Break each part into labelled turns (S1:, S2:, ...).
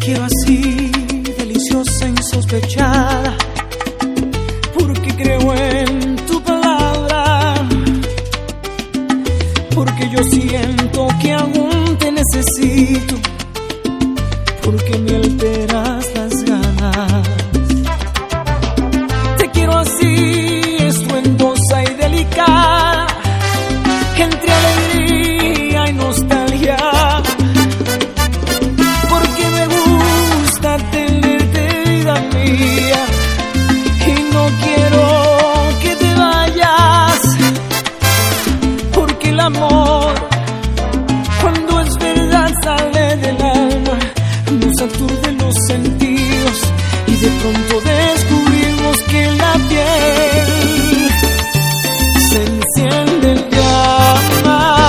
S1: quiero así, deliciosa, insospechada, porque creo en tu palabra, porque yo siento que aún te necesito, porque me alteras las ganas. Te quiero así, estruendosa y delicada, entre alegría y nostalgia, porque me gusta tenerte, vida mía, y no quiero que te vayas, porque el amor, cuando es verdad, sale del alma, nos aturde los sentidos y de pronto descubrimos que la piel se enciende en llamas.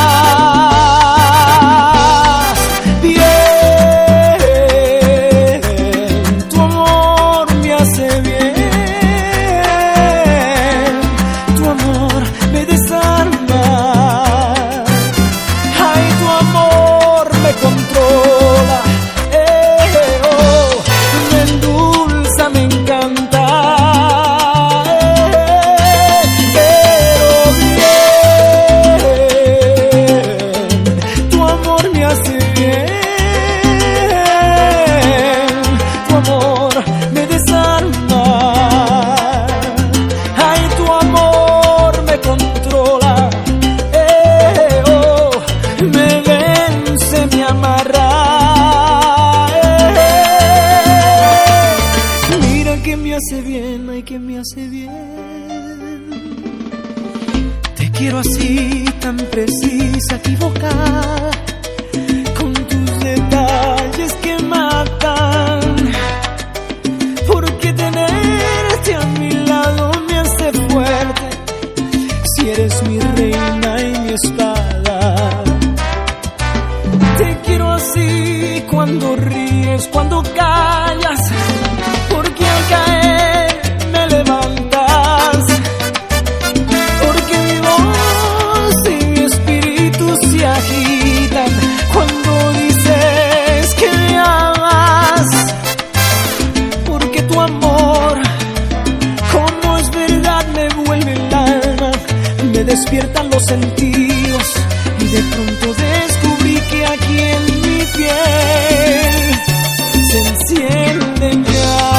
S1: Bien, tu amor me hace bien, tu amor me desarma, ay, tu amor me controla, me endulza, me encanta. Que me hace bien. Te quiero así, tan precisa, equivocada, con tus detalles que matan, porque tenerte a mi lado me hace fuerte, si eres mi reina y mi espada. Te quiero así, cuando ríes, cuando callas, porque al caer cuando dices que me amas, porque tu amor, como es verdad, me vuelve el alma, me despiertan los sentidos y de pronto descubrí que aquí en mi piel se encienden ya.